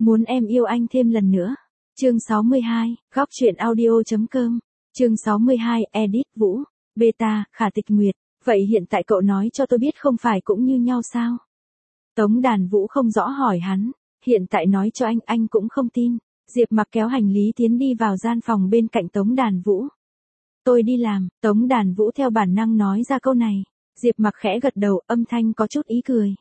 Muốn em yêu anh thêm lần nữa. Chương 62, góc truyện audio.com. Chương 62, edit Vũ, beta, Khả Tịch Nguyệt. Vậy hiện tại cậu nói cho tôi biết không phải cũng như nhau sao? Tống Đàn Vũ không rõ hỏi hắn. Hiện tại nói cho anh cũng không tin. Diệp Mặc kéo hành lý tiến đi vào gian phòng bên cạnh Tống Đàn Vũ. Tôi đi làm, Tống Đàn Vũ theo bản năng nói ra câu này. Diệp Mặc khẽ gật đầu, âm thanh có chút ý cười.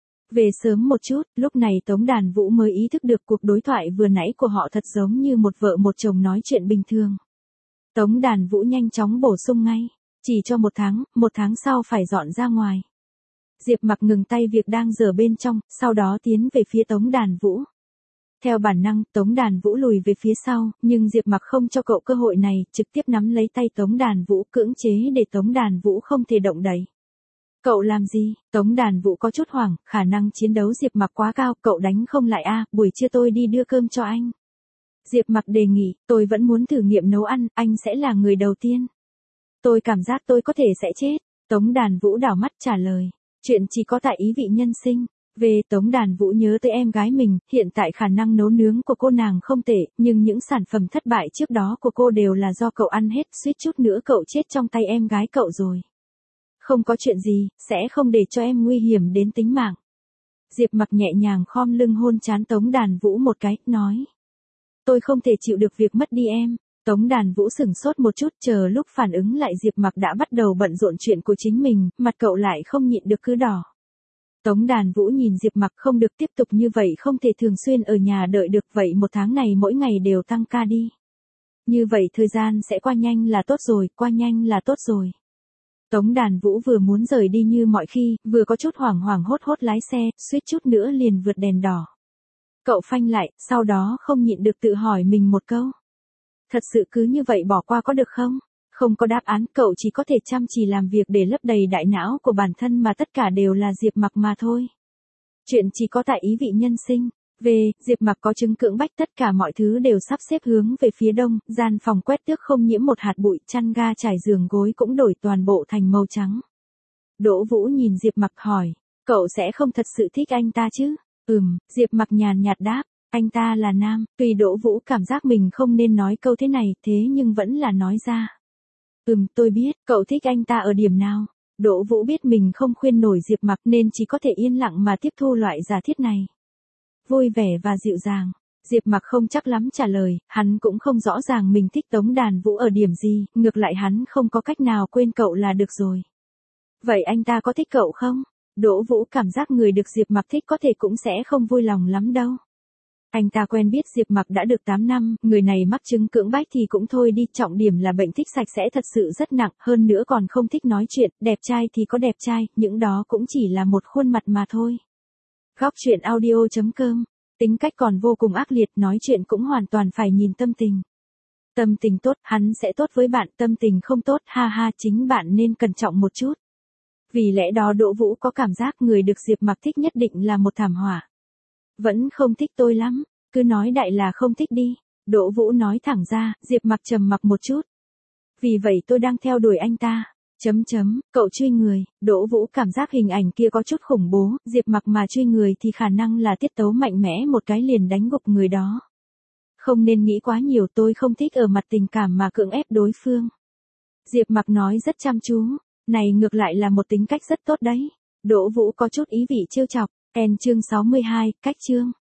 Về sớm một chút, lúc này Tống Đàn Vũ mới ý thức được cuộc đối thoại vừa nãy của họ thật giống như một vợ một chồng nói chuyện bình thường. Tống Đàn Vũ nhanh chóng bổ sung ngay. Chỉ cho một tháng sau phải dọn ra ngoài. Diệp Mặc ngừng tay việc đang dở bên trong, sau đó tiến về phía Tống Đàn Vũ. Theo bản năng, Tống Đàn Vũ lùi về phía sau, nhưng Diệp Mặc không cho cậu cơ hội này, trực tiếp nắm lấy tay Tống Đàn Vũ cưỡng chế để Tống Đàn Vũ không thể động đậy. Cậu làm gì? Tống Đàn Vũ có chút hoảng, khả năng chiến đấu Diệp Mặc quá cao, cậu đánh không lại à, buổi trưa tôi đi đưa cơm cho anh. Diệp Mặc đề nghị, tôi vẫn muốn thử nghiệm nấu ăn, anh sẽ là người đầu tiên. Tôi cảm giác tôi có thể sẽ chết. Tống Đàn Vũ đảo mắt trả lời, chuyện chỉ có tại ý vị nhân sinh. Về Tống Đàn Vũ nhớ tới em gái mình, hiện tại khả năng nấu nướng của cô nàng không tệ, nhưng những sản phẩm thất bại trước đó của cô đều là do cậu ăn hết, suýt chút nữa cậu chết trong tay em gái cậu rồi. Không có chuyện gì, sẽ không để cho em nguy hiểm đến tính mạng. Diệp Mặc nhẹ nhàng khom lưng hôn trán Tống Đàn Vũ một cái, nói. Tôi không thể chịu được việc mất đi em. Tống Đàn Vũ sửng sốt một chút, chờ lúc phản ứng lại Diệp Mặc đã bắt đầu bận rộn chuyện của chính mình, mặt cậu lại không nhịn được cứ đỏ. Tống Đàn Vũ nhìn Diệp Mặc, không được tiếp tục như vậy, không thể thường xuyên ở nhà đợi được, vậy một tháng này mỗi ngày đều tăng ca đi. Như vậy thời gian sẽ qua nhanh là tốt rồi, qua nhanh là tốt rồi. Tống Đàn Vũ vừa muốn rời đi như mọi khi, vừa có chút hoảng hoảng hốt hốt lái xe, suýt chút nữa liền vượt đèn đỏ. Cậu phanh lại, sau đó không nhịn được tự hỏi mình một câu. Thật sự cứ như vậy bỏ qua có được không? Không có đáp án, cậu chỉ có thể chăm chỉ làm việc để lấp đầy đại não của bản thân mà tất cả đều là Diệp Mặc mà thôi. Chuyện chỉ có tại ý vị nhân sinh. Về, Diệp Mặc có chứng cưỡng bách, tất cả mọi thứ đều sắp xếp hướng về phía đông, gian phòng quét tước không nhiễm một hạt bụi, chăn ga trải giường gối cũng đổi toàn bộ thành màu trắng. Đỗ Vũ nhìn Diệp Mặc hỏi, cậu sẽ không thật sự thích anh ta chứ? Diệp Mặc nhàn nhạt đáp, anh ta là nam. Tuy Đỗ Vũ cảm giác mình không nên nói câu thế này, thế nhưng vẫn là nói ra. Tôi biết, cậu thích anh ta ở điểm nào? Đỗ Vũ biết mình không khuyên nổi Diệp Mặc nên chỉ có thể yên lặng mà tiếp thu loại giả thiết này. Vui vẻ và dịu dàng. Diệp Mặc không chắc lắm trả lời, hắn cũng không rõ ràng mình thích Tống Đàn Vũ ở điểm gì, ngược lại hắn không có cách nào quên cậu là được rồi. Vậy anh ta có thích cậu không? Đỗ Vũ cảm giác người được Diệp Mặc thích có thể cũng sẽ không vui lòng lắm đâu. Anh ta quen biết Diệp Mặc đã được 8 năm, người này mắc chứng cưỡng bách thì cũng thôi đi, trọng điểm là bệnh thích sạch sẽ thật sự rất nặng, hơn nữa còn không thích nói chuyện, đẹp trai thì có đẹp trai, những đó cũng chỉ là một khuôn mặt mà thôi. Góc truyện audio.com, tính cách còn vô cùng ác liệt, nói chuyện cũng hoàn toàn phải nhìn tâm tình. Tâm tình tốt, hắn sẽ tốt với bạn, tâm tình không tốt, ha ha, chính bạn nên cẩn trọng một chút. Vì lẽ đó Đỗ Vũ có cảm giác người được Diệp Mặc thích nhất định là một thảm họa. Vẫn không thích tôi lắm, cứ nói đại là không thích đi. Đỗ Vũ nói thẳng ra, Diệp Mặc trầm mặc một chút. Vì vậy tôi đang theo đuổi anh ta. Cậu truy người. Đỗ Vũ cảm giác hình ảnh kia có chút khủng bố, Diệp Mặc mà truy người thì khả năng là tiết tấu mạnh mẽ một cái liền đánh gục người đó. Không nên nghĩ quá nhiều, tôi không thích ở mặt tình cảm mà cưỡng ép đối phương. Diệp Mặc nói rất chăm chú, này ngược lại là một tính cách rất tốt đấy. Đỗ Vũ có chút ý vị trêu chọc. Chương 62, cách chương.